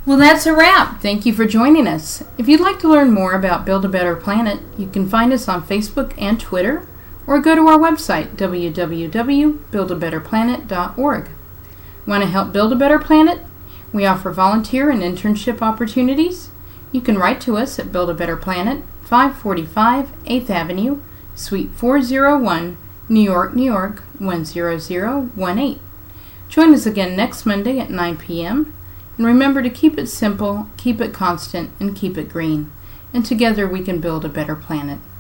Well, that's a wrap. Thank you for joining us. If you'd like to learn more about Build a Better Planet, you can find us on Facebook and Twitter, or go to our website, www.buildabetterplanet.org. Want to help build a better planet? We offer volunteer and internship opportunities. You can write to us at Build a Better Planet, 545 8th Avenue, Suite 401, New York, New York, 10018. Join us again next Monday at 9 p.m. And remember to keep it simple, keep it constant, and keep it green. And together we can build a better planet.